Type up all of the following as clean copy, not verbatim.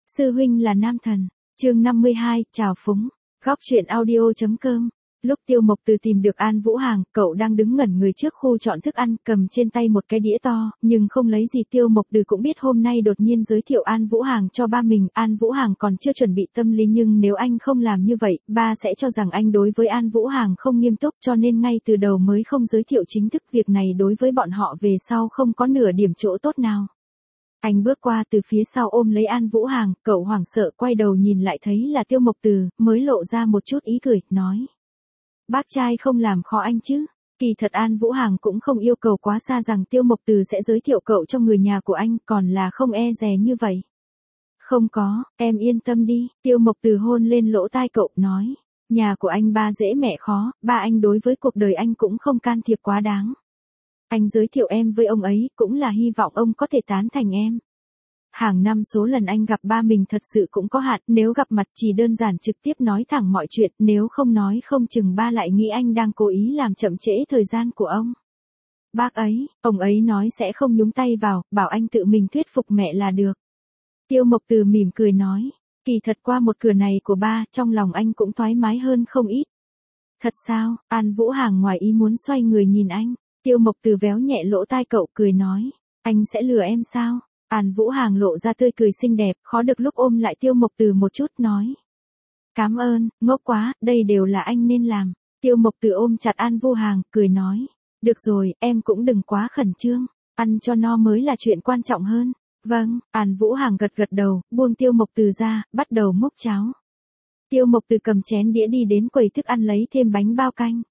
Sư huynh là nam thần. Chương 52, chào phúng. Góc truyện audio.com. Lúc Tiêu Mộc Từ tìm được An Vũ Hàng, cậu đang đứng ngẩn người trước khu chọn thức ăn, cầm trên tay một cái đĩa to, nhưng không lấy gì. Tiêu Mộc Từ cũng biết hôm nay đột nhiên giới thiệu An Vũ Hàng cho ba mình, An Vũ Hàng còn chưa chuẩn bị tâm lý, nhưng nếu anh không làm như vậy, ba sẽ cho rằng anh đối với An Vũ Hàng không nghiêm túc, cho nên ngay từ đầu mới không giới thiệu chính thức. Việc này đối với bọn họ về sau không có nửa điểm chỗ tốt nào. Anh bước qua từ phía sau ôm lấy An Vũ Hàng, cậu hoảng sợ quay đầu nhìn lại thấy là Tiêu Mộc Từ, mới lộ ra một chút ý cười, nói. Bác trai không làm khó anh chứ. Kỳ thật An Vũ Hàng cũng không yêu cầu quá xa rằng Tiêu Mộc Từ sẽ giới thiệu cậu cho người nhà của anh, còn là không e dè như vậy. Không có, em yên tâm đi. Tiêu Mộc Từ hôn lên lỗ tai cậu, nói. Nhà của anh ba dễ mẹ khó, ba anh đối với cuộc đời anh cũng không can thiệp quá đáng. Anh giới thiệu em với ông ấy, cũng là hy vọng ông có thể tán thành em. Hàng năm số lần anh gặp ba mình thật sự cũng có hạn, nếu gặp mặt chỉ đơn giản trực tiếp nói thẳng mọi chuyện, nếu không nói không chừng ba lại nghĩ anh đang cố ý làm chậm trễ thời gian của ông. Bác ấy, ông ấy nói sẽ không nhúng tay vào, bảo anh tự mình thuyết phục mẹ là được. Tiêu Mộc Từ mỉm cười nói, kỳ thật qua một cửa này của ba, trong lòng anh cũng thoải mái hơn không ít. Thật sao? An Vũ Hàng ngoài ý muốn xoay người nhìn anh. Tiêu Mộc Từ véo nhẹ lỗ tai cậu, cười nói, anh sẽ lừa em sao? An Vũ Hàng lộ ra tươi cười xinh đẹp, khó được lúc ôm lại Tiêu Mộc Từ một chút, nói. Cảm ơn, ngốc quá, đây đều là anh nên làm. Tiêu Mộc Từ ôm chặt An Vũ Hàng, cười nói, được rồi, em cũng đừng quá khẩn trương, ăn cho no mới là chuyện quan trọng hơn. Vâng, An Vũ Hàng gật gật đầu, buông Tiêu Mộc Từ ra, bắt đầu múc cháo. Tiêu Mộc Từ cầm chén đĩa đi đến quầy thức ăn lấy thêm bánh bao canh.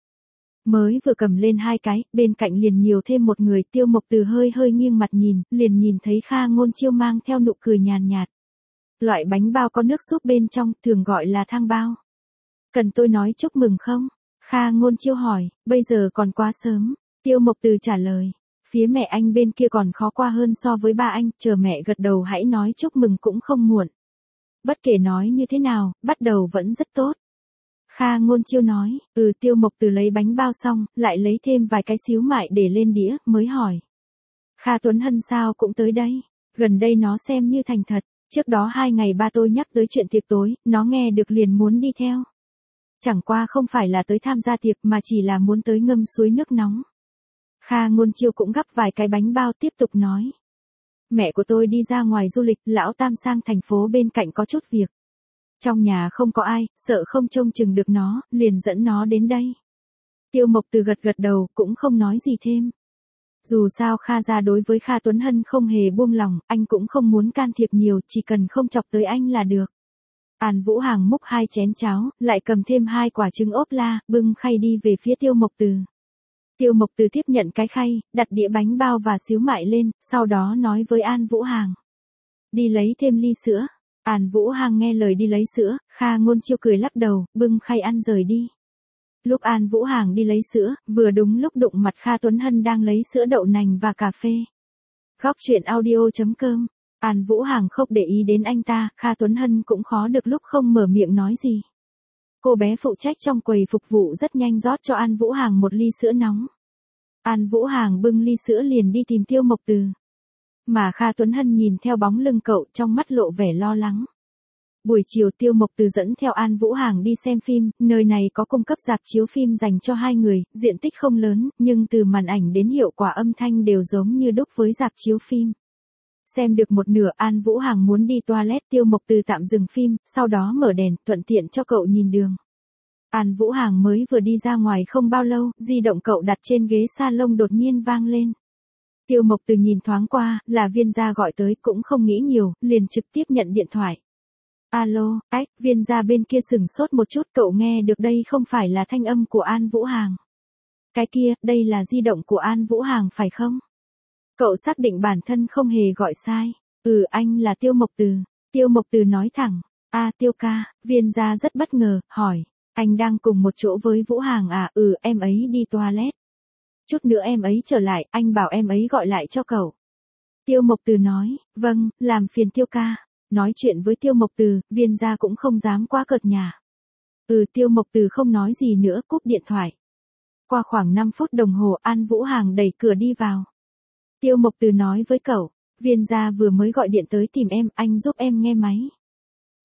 Mới vừa cầm lên hai cái, bên cạnh liền nhiều thêm một người. Tiêu Mộc Từ hơi nghiêng mặt nhìn, liền nhìn thấy Kha Ngôn Chiêu mang theo nụ cười nhàn nhạt. Loại bánh bao có nước súp bên trong, thường gọi là thang bao. Cần tôi nói chúc mừng không? Kha Ngôn Chiêu hỏi, bây giờ còn quá sớm. Tiêu Mộc Từ trả lời, phía mẹ anh bên kia còn khó qua hơn so với ba anh, chờ mẹ gật đầu hãy nói chúc mừng cũng không muộn. Bất kể nói như thế nào, bắt đầu vẫn rất tốt. Kha Ngôn Chiêu nói, Tiêu Mộc Từ lấy bánh bao xong, lại lấy thêm vài cái xíu mại để lên đĩa, mới hỏi. Kha Tuấn Hân sao cũng tới đây, gần đây nó xem như thành thật, trước đó 2 ngày ba tôi nhắc tới chuyện tiệc tối, nó nghe được liền muốn đi theo. Chẳng qua không phải là tới tham gia tiệc mà chỉ là muốn tới ngâm suối nước nóng. Kha Ngôn Chiêu cũng gắp vài cái bánh bao tiếp tục nói. Mẹ của tôi đi ra ngoài du lịch, lão Tam sang thành phố bên cạnh có chút việc. Trong nhà không có ai, sợ không trông chừng được nó, liền dẫn nó đến đây. Tiêu Mộc Từ gật đầu, cũng không nói gì thêm. Dù sao Kha gia đối với Kha Tuấn Hân không hề buông lòng, anh cũng không muốn can thiệp nhiều, chỉ cần không chọc tới anh là được. An Vũ Hàng múc 2 chén cháo, lại cầm thêm 2 quả trứng ốp la, bưng khay đi về phía Tiêu Mộc Từ. Tiêu Mộc Từ tiếp nhận cái khay, đặt đĩa bánh bao và xíu mại lên, sau đó nói với An Vũ Hàng. Đi lấy thêm ly sữa. An Vũ Hàng nghe lời đi lấy sữa, Kha Ngôn Chiêu cười lắc đầu, bưng khay ăn rời đi. Lúc An Vũ Hàng đi lấy sữa, vừa đúng lúc đụng mặt Kha Tuấn Hân đang lấy sữa đậu nành và cà phê. Góc truyện audio.com. An Vũ Hàng không để ý đến anh ta, Kha Tuấn Hân cũng khó được lúc không mở miệng nói gì. Cô bé phụ trách trong quầy phục vụ rất nhanh rót cho An Vũ Hàng một ly sữa nóng. An Vũ Hàng bưng ly sữa liền đi tìm Tiêu Mộc Từ. Mà Kha Tuấn Hân nhìn theo bóng lưng cậu, trong mắt lộ vẻ lo lắng. Buổi chiều Tiêu Mộc Từ dẫn theo An Vũ Hàng đi xem phim, nơi này có cung cấp rạp chiếu phim dành cho 2 người, diện tích không lớn, nhưng từ màn ảnh đến hiệu quả âm thanh đều giống như đúc với rạp chiếu phim. Xem được một nửa An Vũ Hàng muốn đi toilet, Tiêu Mộc Từ tạm dừng phim, sau đó mở đèn, thuận tiện cho cậu nhìn đường. An Vũ Hàng mới vừa đi ra ngoài không bao lâu, di động cậu đặt trên ghế salon đột nhiên vang lên. Tiêu Mộc Từ nhìn thoáng qua, là Viên gia gọi tới, cũng không nghĩ nhiều, liền trực tiếp nhận điện thoại. Alo, Viên gia bên kia sửng sốt một chút, cậu nghe được đây không phải là thanh âm của An Vũ Hàng. Cái kia, đây là di động của An Vũ Hàng phải không? Cậu xác định bản thân không hề gọi sai. Anh là Tiêu Mộc Từ. Tiêu Mộc Từ nói thẳng. Tiêu ca, Viên gia rất bất ngờ, hỏi. Anh đang cùng một chỗ với Vũ Hàng à? Em ấy đi toilet. Chút nữa em ấy trở lại, anh bảo em ấy gọi lại cho cậu. Tiêu Mộc Từ nói, vâng, làm phiền Tiêu ca. Nói chuyện với Tiêu Mộc Từ, Viên gia cũng không dám quá cợt nhả. Tiêu Mộc Từ không nói gì nữa, cúp điện thoại. Qua khoảng 5 phút đồng hồ, An Vũ Hàng đẩy cửa đi vào. Tiêu Mộc Từ nói với cậu, Viên gia vừa mới gọi điện tới tìm em, anh giúp em nghe máy.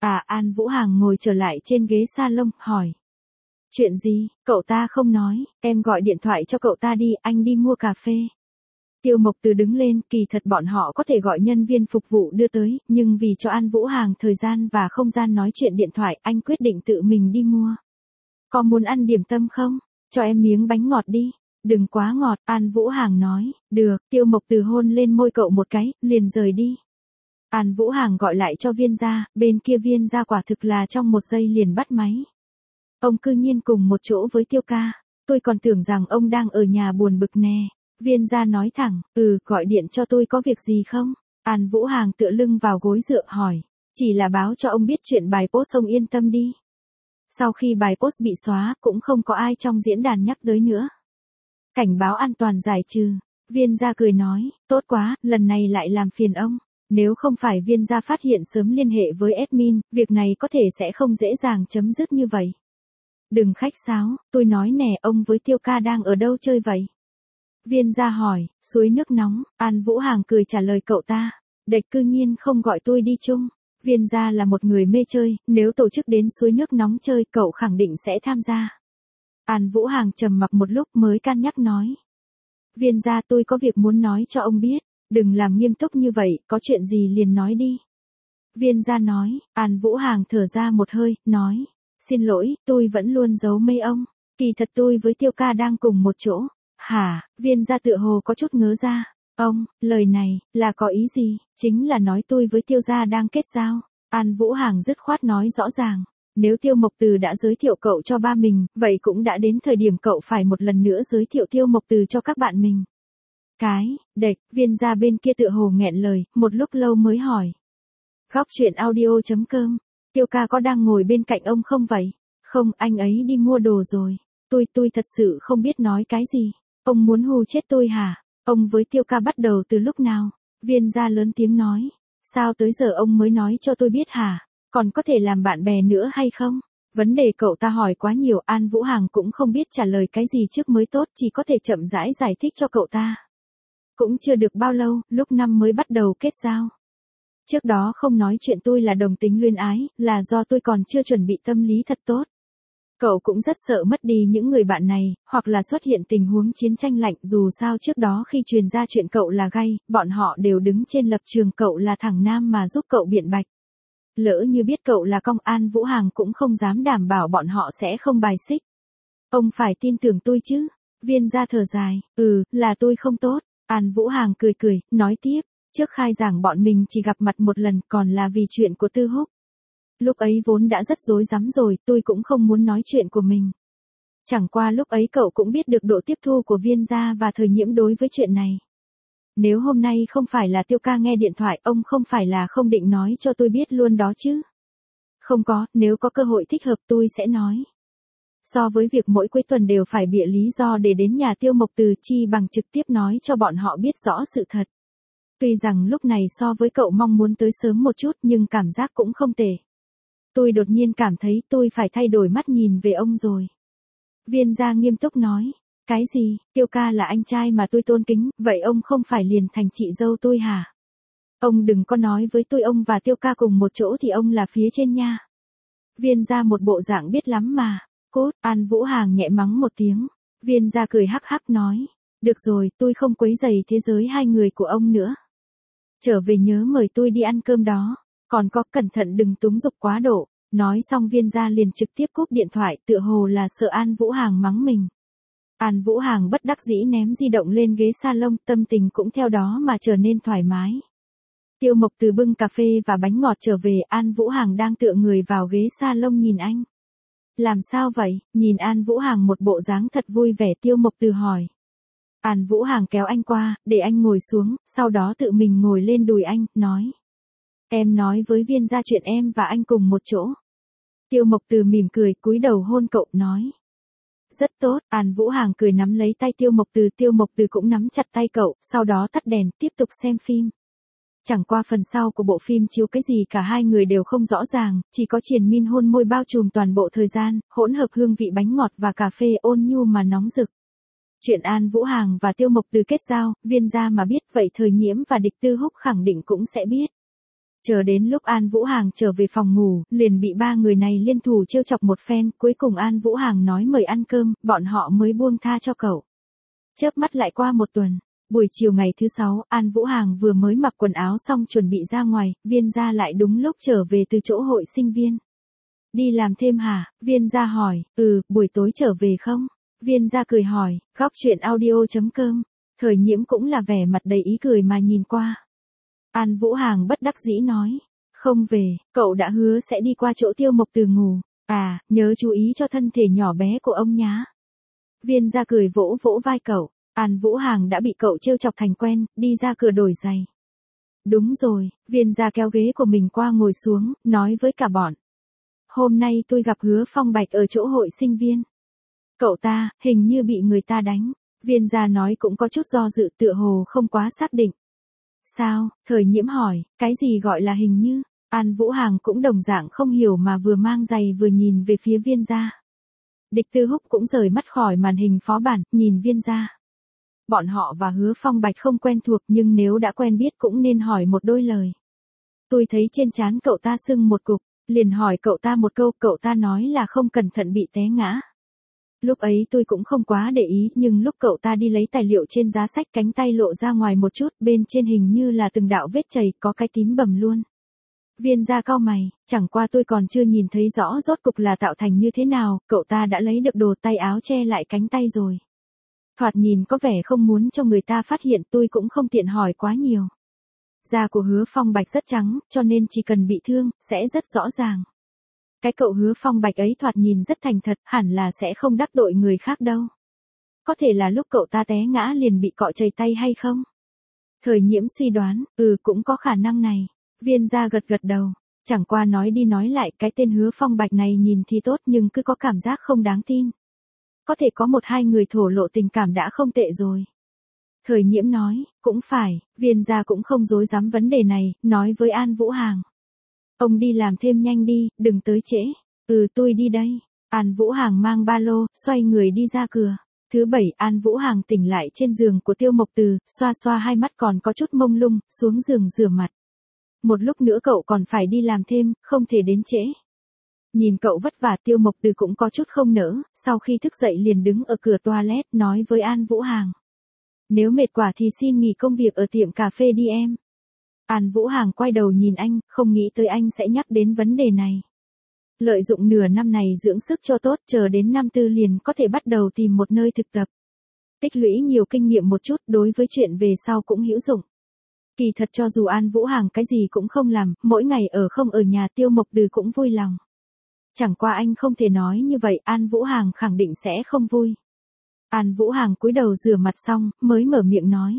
An Vũ Hàng ngồi trở lại trên ghế salon, hỏi. Chuyện gì, cậu ta không nói, em gọi điện thoại cho cậu ta đi, anh đi mua cà phê. Tiêu Mộc Từ đứng lên, kỳ thật bọn họ có thể gọi nhân viên phục vụ đưa tới, nhưng vì cho An Vũ Hàng thời gian và không gian nói chuyện điện thoại, anh quyết định tự mình đi mua. Có muốn ăn điểm tâm không? Cho em miếng bánh ngọt đi. Đừng quá ngọt, An Vũ Hàng nói. Được, Tiêu Mộc Từ hôn lên môi cậu một cái, liền rời đi. An Vũ Hàng gọi lại cho Viên gia, bên kia Viên gia quả thực là trong một giây liền bắt máy. Ông cư nhiên cùng một chỗ với Tiêu ca. Tôi còn tưởng rằng ông đang ở nhà buồn bực nè. Viên gia nói thẳng, gọi điện cho tôi có việc gì không? An Vũ Hàng tựa lưng vào gối dựa hỏi. Chỉ là báo cho ông biết chuyện bài post, ông yên tâm đi. Sau khi bài post bị xóa, cũng không có ai trong diễn đàn nhắc tới nữa. Cảnh báo an toàn giải trừ. Viên gia cười nói, tốt quá, lần này lại làm phiền ông. Nếu không phải Viên gia phát hiện sớm liên hệ với admin, việc này có thể sẽ không dễ dàng chấm dứt như vậy. Đừng khách sáo, tôi nói nè, ông với Tiêu ca đang ở đâu chơi vậy? Viên gia hỏi, suối nước nóng. An Vũ Hàng cười trả lời cậu ta. Địch cư nhiên không gọi tôi đi chung. Viên gia là một người mê chơi, nếu tổ chức đến suối nước nóng chơi, cậu khẳng định sẽ tham gia. An Vũ Hàng trầm mặc một lúc mới can nhắc nói. Viên gia, tôi có việc muốn nói cho ông biết. Đừng làm nghiêm túc như vậy, có chuyện gì liền nói đi. Viên gia nói. An Vũ Hàng thở ra một hơi, nói. Xin lỗi, tôi vẫn luôn giấu mê ông. Kỳ thật tôi với Tiêu ca đang cùng một chỗ. Hả? Viên gia tựa hồ có chút ngớ ra. Ông, lời này, là có ý gì? Chính là nói tôi với Tiêu gia đang kết giao. An Vũ Hàng dứt khoát nói rõ ràng. Nếu Tiêu Mộc Từ đã giới thiệu cậu cho ba mình, vậy cũng đã đến thời điểm cậu phải một lần nữa giới thiệu Tiêu Mộc Từ cho các bạn mình. Viên gia bên kia tựa hồ nghẹn lời, một lúc lâu mới hỏi. Góc truyện audio.com, Tiêu ca có đang ngồi bên cạnh ông không vậy? Không, anh ấy đi mua đồ rồi. Tôi thật sự không biết nói cái gì. Ông muốn hù chết tôi hả? Ông với Tiêu ca bắt đầu từ lúc nào? Viên gia lớn tiếng nói. Sao tới giờ ông mới nói cho tôi biết hả? Còn có thể làm bạn bè nữa hay không? Vấn đề cậu ta hỏi quá nhiều, An Vũ Hàng cũng không biết trả lời cái gì trước mới tốt, chỉ có thể chậm rãi giải thích cho cậu ta. Cũng chưa được bao lâu, lúc năm mới bắt đầu kết giao. Trước đó không nói chuyện tôi là đồng tính luyến ái, là do tôi còn chưa chuẩn bị tâm lý thật tốt. Cậu cũng rất sợ mất đi những người bạn này, hoặc là xuất hiện tình huống chiến tranh lạnh, dù sao trước đó khi truyền ra chuyện cậu là gay, bọn họ đều đứng trên lập trường cậu là thằng nam mà giúp cậu biện bạch. Lỡ như biết cậu là công, An Vũ Hàng cũng không dám đảm bảo bọn họ sẽ không bài xích. Ông phải tin tưởng tôi chứ. Viên gia thở dài, là tôi không tốt. An Vũ Hàng cười, nói tiếp, trước khai giảng bọn mình chỉ gặp mặt một lần, còn là vì chuyện của Tư Húc. Lúc ấy vốn đã rất rối rắm rồi, tôi cũng không muốn nói chuyện của mình. Chẳng qua lúc ấy cậu cũng biết được độ tiếp thu của Viên gia và Thời Nhiễm đối với chuyện này. Nếu hôm nay không phải là Tiêu ca nghe điện thoại, ông không phải là không định nói cho tôi biết luôn đó chứ? Không có, nếu có cơ hội thích hợp tôi sẽ nói. So với việc mỗi cuối tuần đều phải bịa lý do để đến nhà Tiêu Mộc Từ, chi bằng trực tiếp nói cho bọn họ biết rõ sự thật. Tuy rằng lúc này so với cậu mong muốn tới sớm một chút, nhưng cảm giác cũng không tệ. Tôi đột nhiên cảm thấy tôi phải thay đổi mắt nhìn về ông rồi. Viên gia nghiêm túc nói. Cái gì? Tiêu ca là anh trai mà tôi tôn kính, vậy ông không phải liền thành chị dâu tôi hả? Ông đừng có nói với tôi ông và Tiêu ca cùng một chỗ thì ông là phía trên nha. Viên gia một bộ dạng biết lắm mà. Cốt, An Vũ Hàng nhẹ mắng một tiếng. Viên gia cười hắc hắc nói. Được rồi, tôi không quấy rầy thế giới hai người của ông nữa. Trở về nhớ mời tôi đi ăn cơm đó. Còn có, cẩn thận đừng túng dục quá độ. Nói xong Viên gia liền trực tiếp cúp điện thoại, tựa hồ là sợ An Vũ Hàng mắng mình. An Vũ Hàng bất đắc dĩ ném di động lên ghế salon, tâm tình cũng theo đó mà trở nên thoải mái. Tiêu Mộc Từ bưng cà phê và bánh ngọt trở về, An Vũ Hàng đang tựa người vào ghế salon nhìn anh. Làm sao vậy? Nhìn An Vũ Hàng một bộ dáng thật vui vẻ, Tiêu Mộc Từ hỏi. An Vũ Hàng kéo anh qua, để anh ngồi xuống, sau đó tự mình ngồi lên đùi anh, nói. Em nói với Viên gia chuyện em và anh cùng một chỗ. Tiêu Mộc Từ mỉm cười, cúi đầu hôn cậu, nói. Rất tốt, An Vũ Hàng cười nắm lấy tay Tiêu Mộc Từ cũng nắm chặt tay cậu, sau đó tắt đèn, tiếp tục xem phim. Chẳng qua phần sau của bộ phim chiếu cái gì cả hai người đều không rõ ràng, chỉ có triền miên hôn môi bao trùm toàn bộ thời gian, hỗn hợp hương vị bánh ngọt và cà phê ôn nhu mà nóng rực. Chuyện An Vũ Hàng và Tiêu Mộc Từ kết giao, Viên gia mà biết, vậy Thời Nhiễm và Địch Tư Húc khẳng định cũng sẽ biết. Chờ đến lúc An Vũ Hàng trở về phòng ngủ, liền bị ba người này liên thủ trêu chọc một phen, cuối cùng An Vũ Hàng nói mời ăn cơm, bọn họ mới buông tha cho cậu. Chớp mắt lại qua một tuần, buổi chiều ngày thứ 6, An Vũ Hàng vừa mới mặc quần áo xong chuẩn bị ra ngoài, Viên Gia lại đúng lúc trở về từ chỗ hội sinh viên. Đi làm thêm hả? Viên Gia hỏi, buổi tối trở về không? Viên Gia cười hỏi, góc chuyện audio.com. Thời Nhiễm cũng là vẻ mặt đầy ý cười mà nhìn qua. An Vũ Hàng bất đắc dĩ nói, không về, cậu đã hứa sẽ đi qua chỗ Tiêu Mộc Từ ngủ, nhớ chú ý cho thân thể nhỏ bé của ông nhá. Viên Gia cười vỗ vỗ vai cậu, An Vũ Hàng đã bị cậu trêu chọc thành quen, đi ra cửa đổi giày. Đúng rồi, Viên Gia kéo ghế của mình qua ngồi xuống, nói với cả bọn. Hôm nay tôi gặp Hứa Phong Bạch ở chỗ hội sinh viên. Cậu ta, hình như bị người ta đánh. Viên Gia nói cũng có chút do dự, tựa hồ không quá xác định. Sao? Thời Nhiễm hỏi, cái gì gọi là hình như? An Vũ Hàng cũng đồng dạng không hiểu mà vừa mang giày vừa nhìn về phía Viên Gia. Địch Tư Húc cũng rời mắt khỏi màn hình phó bản, nhìn Viên Gia. Bọn họ và Hứa Phong Bạch không quen thuộc nhưng nếu đã quen biết cũng nên hỏi một đôi lời. Tôi thấy trên trán cậu ta sưng một cục, liền hỏi cậu ta một câu, cậu ta nói là không cẩn thận bị té ngã. Lúc ấy tôi cũng không quá để ý nhưng lúc cậu ta đi lấy tài liệu trên giá sách cánh tay lộ ra ngoài một chút, bên trên hình như là từng đạo vết chày, có cái tím bầm luôn. Viên Gia cau mày, chẳng qua tôi còn chưa nhìn thấy rõ rốt cục là tạo thành như thế nào, cậu ta đã lấy được đồ tay áo che lại cánh tay rồi. Thoạt nhìn có vẻ không muốn cho người ta phát hiện, tôi cũng không tiện hỏi quá nhiều. Da của Hứa Phong Bạch rất trắng, cho nên chỉ cần bị thương, sẽ rất rõ ràng. Cái cậu Hứa Phong Bạch ấy thoạt nhìn rất thành thật, hẳn là sẽ không đắc tội người khác đâu. Có thể là lúc cậu ta té ngã liền bị cọ chày tay hay không? Thời Nhiễm suy đoán, cũng có khả năng này. Viên Gia gật gật đầu. Chẳng qua nói đi nói lại, cái tên Hứa Phong Bạch này nhìn thì tốt nhưng cứ có cảm giác không đáng tin. Có thể có một hai người thổ lộ tình cảm đã không tệ rồi. Thời Nhiễm nói, cũng phải, Viên Gia cũng không dối dám vấn đề này, nói với An Vũ Hàng. Ông đi làm thêm nhanh đi, đừng tới trễ. Tôi đi đây. An Vũ Hàng mang ba lô, xoay người đi ra cửa. Thứ 7, An Vũ Hàng tỉnh lại trên giường của Tiêu Mộc Từ, xoa xoa hai mắt còn có chút mông lung, xuống giường rửa mặt. Một lúc nữa cậu còn phải đi làm thêm, không thể đến trễ. Nhìn cậu vất vả, Tiêu Mộc Từ cũng có chút không nỡ, sau khi thức dậy liền đứng ở cửa toilet nói với An Vũ Hàng. Nếu mệt quá thì xin nghỉ công việc ở tiệm cà phê đi em. An Vũ Hàng quay đầu nhìn anh, không nghĩ tới anh sẽ nhắc đến vấn đề này. Lợi dụng nửa năm này dưỡng sức cho tốt, chờ đến năm tư liền có thể bắt đầu tìm một nơi thực tập. Tích lũy nhiều kinh nghiệm một chút, đối với chuyện về sau cũng hữu dụng. Kỳ thật cho dù An Vũ Hàng cái gì cũng không làm, mỗi ngày ở không ở nhà, Tiêu Mộc Từ cũng vui lòng. Chẳng qua anh không thể nói như vậy, An Vũ Hàng khẳng định sẽ không vui. An Vũ Hàng cúi đầu rửa mặt xong, mới mở miệng nói.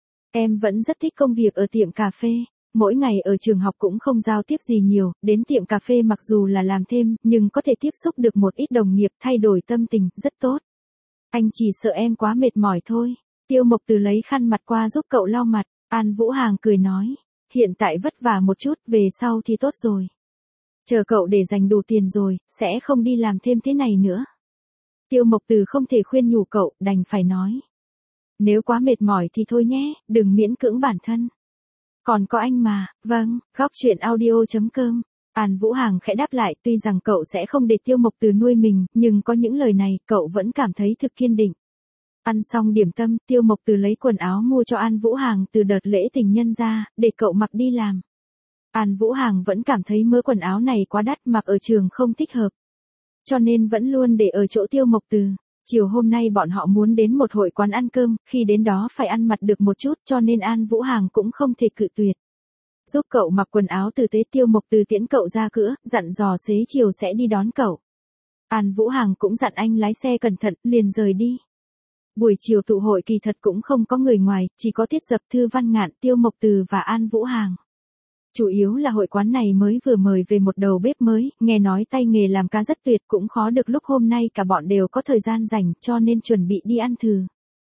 Em vẫn rất thích công việc ở tiệm cà phê, mỗi ngày ở trường học cũng không giao tiếp gì nhiều, đến tiệm cà phê mặc dù là làm thêm, nhưng có thể tiếp xúc được một ít đồng nghiệp, thay đổi tâm tình, rất tốt. Anh chỉ sợ em quá mệt mỏi thôi. Tiêu Mộc Từ lấy khăn mặt qua giúp cậu lau mặt, An Vũ Hàng cười nói, hiện tại vất vả một chút, về sau thì tốt rồi. Chờ cậu để dành đủ tiền rồi, sẽ không đi làm thêm thế này nữa. Tiêu Mộc Từ không thể khuyên nhủ cậu, đành phải nói. Nếu quá mệt mỏi thì thôi nhé, đừng miễn cưỡng bản thân. Còn có anh mà, vâng, góc chuyện audio.com. An Vũ Hàng khẽ đáp lại, tuy rằng cậu sẽ không để Tiêu Mộc Từ nuôi mình, nhưng có những lời này, cậu vẫn cảm thấy thực kiên định. Ăn xong điểm tâm, Tiêu Mộc Từ lấy quần áo mua cho An Vũ Hàng từ đợt lễ tình nhân ra, để cậu mặc đi làm. An Vũ Hàng vẫn cảm thấy mớ quần áo này quá đắt, mặc ở trường không thích hợp. Cho nên vẫn luôn để ở chỗ Tiêu Mộc Từ. Chiều hôm nay bọn họ muốn đến một hội quán ăn cơm, khi đến đó phải ăn mặt được một chút, cho nên An Vũ Hàng cũng không thể cự tuyệt. Giúp cậu mặc quần áo tử tế, Tiêu Mộc Từ tiễn cậu ra cửa, dặn dò xế chiều sẽ đi đón cậu. An Vũ Hàng cũng dặn anh lái xe cẩn thận, liền rời đi. Buổi chiều tụ hội kỳ thật cũng không có người ngoài, chỉ có Tiết Dập, Thư Văn Ngạn, Tiêu Mộc Từ và An Vũ Hàng. Chủ yếu là hội quán này mới vừa mời về một đầu bếp mới, nghe nói tay nghề làm cá rất tuyệt, cũng khó được lúc hôm nay cả bọn đều có thời gian rảnh, cho nên chuẩn bị đi ăn thử.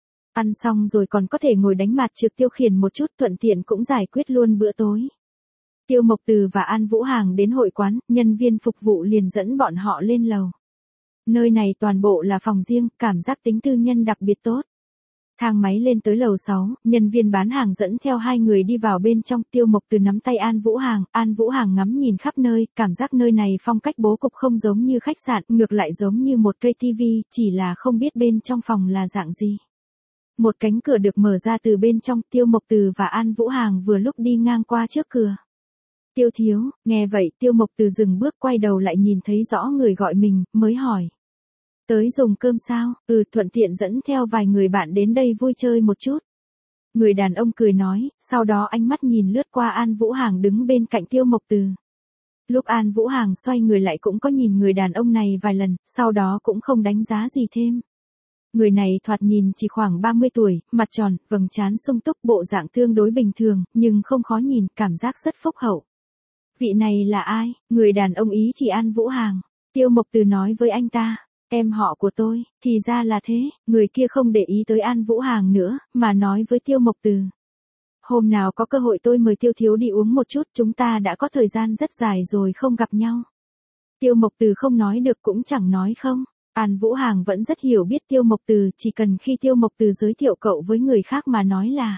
Ăn xong rồi còn có thể ngồi đánh mặt trực tiêu khiển một chút, thuận tiện cũng giải quyết luôn bữa tối. Tiêu Mộc Từ và An Vũ Hàng đến hội quán, nhân viên phục vụ liền dẫn bọn họ lên lầu. Nơi này toàn bộ là phòng riêng, cảm giác tính tư nhân đặc biệt tốt. Thang máy lên tới lầu 6, nhân viên bán hàng dẫn theo hai người đi vào bên trong. Tiêu Mộc Từ nắm tay An Vũ Hàng ngắm nhìn khắp nơi, cảm giác nơi này phong cách bố cục không giống như khách sạn, ngược lại giống như một cây tivi, chỉ là không biết bên trong phòng là dạng gì. Một cánh cửa được mở ra từ bên trong, Tiêu Mộc Từ và An Vũ Hàng vừa lúc đi ngang qua trước cửa. Tiêu thiếu, nghe vậy Tiêu Mộc Từ dừng bước quay đầu lại nhìn thấy rõ người gọi mình, mới hỏi. Tới dùng cơm sao? Thuận tiện dẫn theo vài người bạn đến đây vui chơi một chút. Người đàn ông cười nói, sau đó ánh mắt nhìn lướt qua An Vũ Hàng đứng bên cạnh Tiêu Mộc Từ. Lúc An Vũ Hàng xoay người lại cũng có nhìn người đàn ông này vài lần, sau đó cũng không đánh giá gì thêm. Người này thoạt nhìn chỉ khoảng 30 tuổi, mặt tròn, vầng trán sung túc, bộ dạng tương đối bình thường, nhưng không khó nhìn, cảm giác rất phúc hậu. Vị này là ai? Người đàn ông ý chỉ An Vũ Hàng. Tiêu Mộc Từ nói với anh ta. Em họ của tôi, thì ra là thế. Người kia không để ý tới An Vũ Hàng nữa, mà nói với Tiêu Mộc Từ. Hôm nào có cơ hội tôi mời Tiêu thiếu đi uống một chút, chúng ta đã có thời gian rất dài rồi không gặp nhau. Tiêu Mộc Từ không nói được cũng chẳng nói không. An Vũ Hàng vẫn rất hiểu biết Tiêu Mộc Từ, chỉ cần khi Tiêu Mộc Từ giới thiệu cậu với người khác mà nói là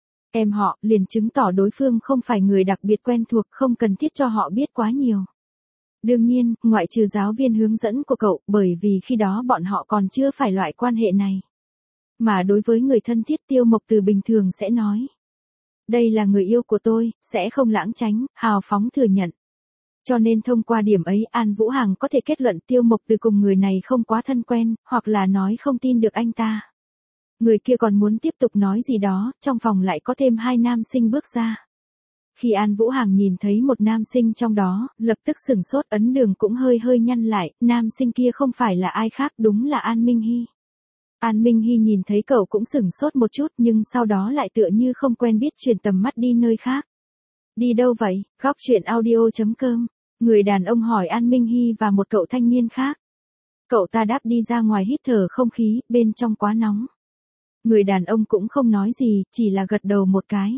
em họ, liền chứng tỏ đối phương không phải người đặc biệt quen thuộc, không cần thiết cho họ biết quá nhiều. Đương nhiên, ngoại trừ giáo viên hướng dẫn của cậu, bởi vì khi đó bọn họ còn chưa phải loại quan hệ này. Mà đối với người thân thiết, Tiêu Mộc Từ bình thường sẽ nói. Đây là người yêu của tôi, sẽ không lãng tránh, hào phóng thừa nhận. Cho nên thông qua điểm ấy An Vũ Hàng có thể kết luận Tiêu Mộc Từ cùng người này không quá thân quen, hoặc là nói không tin được anh ta. Người kia còn muốn tiếp tục nói gì đó, trong phòng lại có thêm hai nam sinh bước ra. Khi An Vũ Hàng nhìn thấy một nam sinh trong đó, lập tức sửng sốt, ấn đường cũng hơi nhăn lại, nam sinh kia không phải là ai khác, đúng là An Minh Hy. An Minh Hy nhìn thấy cậu cũng sửng sốt một chút, nhưng sau đó lại tựa như không quen biết chuyển tầm mắt đi nơi khác. Đi đâu vậy? Góc truyện audio.com. Người đàn ông hỏi An Minh Hy và một cậu thanh niên khác. Cậu ta đáp đi ra ngoài hít thở không khí, bên trong quá nóng. Người đàn ông cũng không nói gì, chỉ là gật đầu một cái.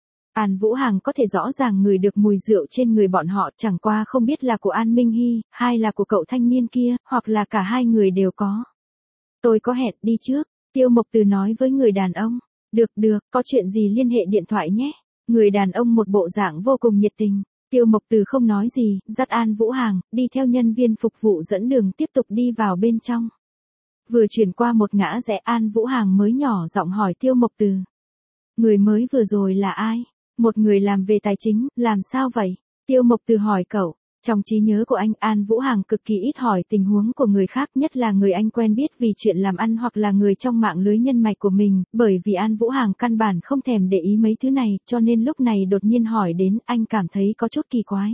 An Vũ Hàng có thể rõ ràng ngửi được mùi rượu trên người bọn họ, chẳng qua không biết là của An Minh Hy, hay là của cậu thanh niên kia, hoặc là cả hai người đều có. Tôi có hẹn, đi trước. Tiêu Mộc Từ nói với người đàn ông. Được, có chuyện gì liên hệ điện thoại nhé. Người đàn ông một bộ dạng vô cùng nhiệt tình. Tiêu Mộc Từ không nói gì, dắt An Vũ Hàng, đi theo nhân viên phục vụ dẫn đường tiếp tục đi vào bên trong. Vừa chuyển qua một ngã rẽ An Vũ Hàng mới nhỏ giọng hỏi Tiêu Mộc Từ. Người mới vừa rồi là ai? Một người làm về tài chính, làm sao vậy? Tiêu Mộc Từ hỏi cậu. Trong trí nhớ của anh, An Vũ Hàng cực kỳ ít hỏi tình huống của người khác, nhất là người anh quen biết vì chuyện làm ăn hoặc là người trong mạng lưới nhân mạch của mình, bởi vì An Vũ Hàng căn bản không thèm để ý mấy thứ này, cho nên lúc này đột nhiên hỏi đến, anh cảm thấy có chút kỳ quái.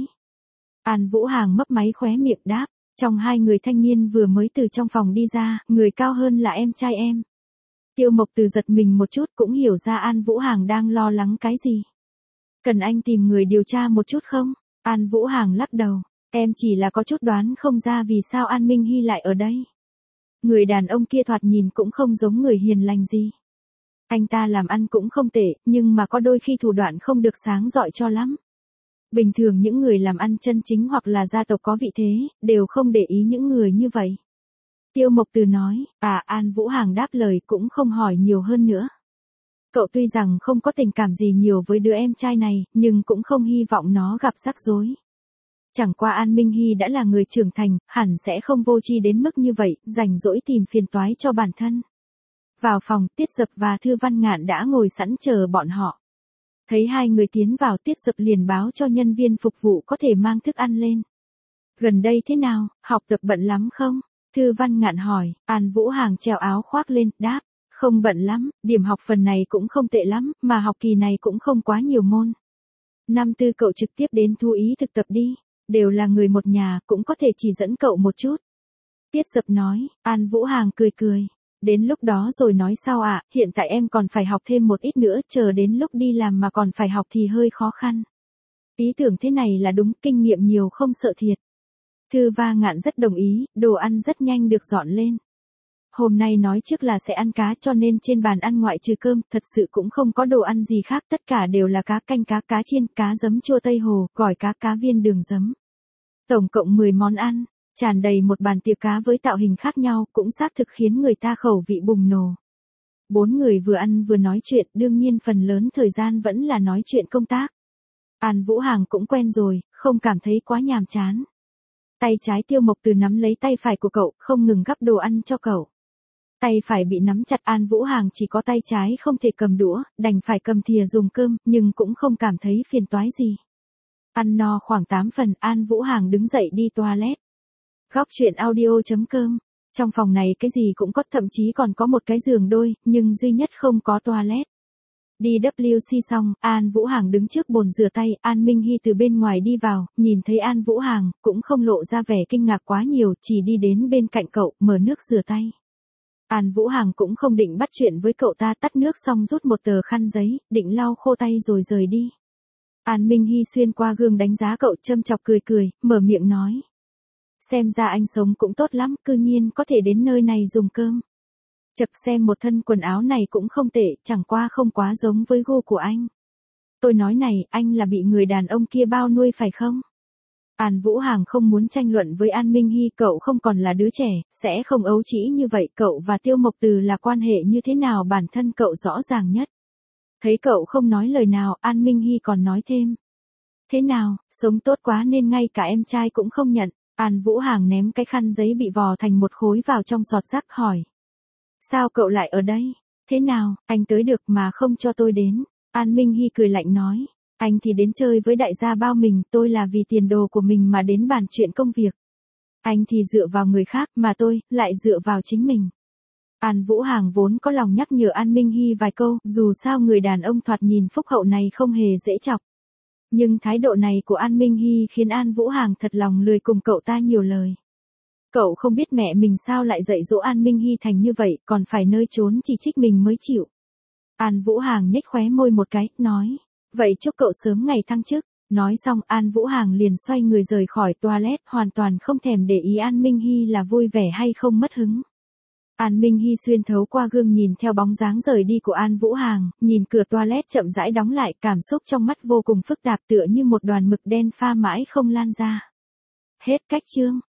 An Vũ Hàng mấp máy khóe miệng đáp, trong hai người thanh niên vừa mới từ trong phòng đi ra, người cao hơn là em trai em. Tiêu Mộc Từ giật mình một chút, cũng hiểu ra An Vũ Hàng đang lo lắng cái gì. Cần anh tìm người điều tra một chút không? An Vũ Hàng lắc đầu, em chỉ là có chút đoán không ra vì sao An Minh Hy lại ở đây. Người đàn ông kia thoạt nhìn cũng không giống người hiền lành gì. Anh ta làm ăn cũng không tệ, nhưng mà có đôi khi thủ đoạn không được sáng rọi cho lắm. Bình thường những người làm ăn chân chính hoặc là gia tộc có vị thế, đều không để ý những người như vậy. Tiêu Mộc Từ nói, An Vũ Hàng đáp lời cũng không hỏi nhiều hơn nữa. Cậu tuy rằng không có tình cảm gì nhiều với đứa em trai này, nhưng cũng không hy vọng nó gặp rắc rối. Chẳng qua An Minh Hy đã là người trưởng thành, hẳn sẽ không vô tri đến mức như vậy, rảnh rỗi tìm phiền toái cho bản thân. Vào phòng, Tiết Dập và Thư Văn Ngạn đã ngồi sẵn chờ bọn họ. Thấy hai người tiến vào, Tiết Dập liền báo cho nhân viên phục vụ có thể mang thức ăn lên. Gần đây thế nào, học tập bận lắm không? Thư Văn Ngạn hỏi. An Vũ Hàng treo áo khoác lên, đáp. Không bận lắm, điểm học phần này cũng không tệ lắm, mà học kỳ này cũng không quá nhiều môn. Năm tư cậu trực tiếp đến Thu Ý thực tập đi, đều là người một nhà, cũng có thể chỉ dẫn cậu một chút. Tiết Dập nói. An Vũ Hàng cười. Đến lúc đó rồi nói sao ạ, hiện tại em còn phải học thêm một ít nữa, chờ đến lúc đi làm mà còn phải học thì hơi khó khăn. Ý tưởng thế này là đúng, kinh nghiệm nhiều không sợ thiệt. Thư Văn Ngạn rất đồng ý, đồ ăn rất nhanh được dọn lên. Hôm nay nói trước là sẽ ăn cá cho nên trên bàn ăn ngoại trừ cơm, thật sự cũng không có đồ ăn gì khác, tất cả đều là cá canh cá, cá chiên, cá giấm chua Tây Hồ, gỏi cá, cá viên đường giấm. Tổng cộng 10 món ăn, tràn đầy một bàn tiệc cá với tạo hình khác nhau, cũng xác thực khiến người ta khẩu vị bùng nổ. 4 người vừa ăn vừa nói chuyện, đương nhiên phần lớn thời gian vẫn là nói chuyện công tác. An Vũ Hàng cũng quen rồi, không cảm thấy quá nhàm chán. Tay trái Tiêu Mộc Từ nắm lấy tay phải của cậu, không ngừng gắp đồ ăn cho cậu. Tay phải bị nắm chặt, An Vũ Hàng chỉ có tay trái không thể cầm đũa, đành phải cầm thìa dùng cơm, nhưng cũng không cảm thấy phiền toái gì. Ăn no khoảng 8 phần, An Vũ Hàng đứng dậy đi toilet. Góc truyện audio.com. Trong phòng này cái gì cũng có, thậm chí còn có một cái giường đôi, nhưng duy nhất không có toilet. Đi WC xong, An Vũ Hàng đứng trước bồn rửa tay, An Minh Hy từ bên ngoài đi vào, nhìn thấy An Vũ Hàng, cũng không lộ ra vẻ kinh ngạc quá nhiều, chỉ đi đến bên cạnh cậu, mở nước rửa tay. An Vũ Hàng cũng không định bắt chuyện với cậu ta, tắt nước xong rút một tờ khăn giấy, định lau khô tay rồi rời đi. An Minh Hy xuyên qua gương đánh giá cậu, châm chọc cười cười, mở miệng nói. Xem ra anh sống cũng tốt lắm, cư nhiên có thể đến nơi này dùng cơm. Chật, xem một thân quần áo này cũng không tệ, chẳng qua không quá giống với gu của anh. Tôi nói này, anh là bị người đàn ông kia bao nuôi phải không? An Vũ Hàng không muốn tranh luận với An Minh Hy, cậu không còn là đứa trẻ, sẽ không ấu trĩ như vậy, cậu và Tiêu Mộc Từ là quan hệ như thế nào bản thân cậu rõ ràng nhất. Thấy cậu không nói lời nào, An Minh Hy còn nói thêm. Thế nào, sống tốt quá nên ngay cả em trai cũng không nhận. An Vũ Hàng ném cái khăn giấy bị vò thành một khối vào trong sọt rác hỏi. Sao cậu lại ở đây? Thế nào, anh tới được mà không cho tôi đến? An Minh Hy cười lạnh nói. Anh thì đến chơi với đại gia bao mình, tôi là vì tiền đồ của mình mà đến bàn chuyện công việc. Anh thì dựa vào người khác, mà tôi, lại dựa vào chính mình. An Vũ Hàng vốn có lòng nhắc nhở An Minh Hy vài câu, dù sao người đàn ông thoạt nhìn phúc hậu này không hề dễ chọc. Nhưng thái độ này của An Minh Hy khiến An Vũ Hàng thật lòng lười cùng cậu ta nhiều lời. Cậu không biết mẹ mình sao lại dạy dỗ An Minh Hy thành như vậy, còn phải nơi trốn chỉ trích mình mới chịu. An Vũ Hàng nhếch khóe môi một cái, nói. Vậy chúc cậu sớm ngày thăng chức. Nói xong, An Vũ Hàng liền xoay người rời khỏi toilet, hoàn toàn không thèm để ý An Minh Hy là vui vẻ hay không mất hứng. An Minh Hy xuyên thấu qua gương nhìn theo bóng dáng rời đi của An Vũ Hàng, nhìn cửa toilet chậm rãi đóng lại, cảm xúc trong mắt vô cùng phức tạp, tựa như một đoàn mực đen pha mãi không lan ra. Hết cách chương.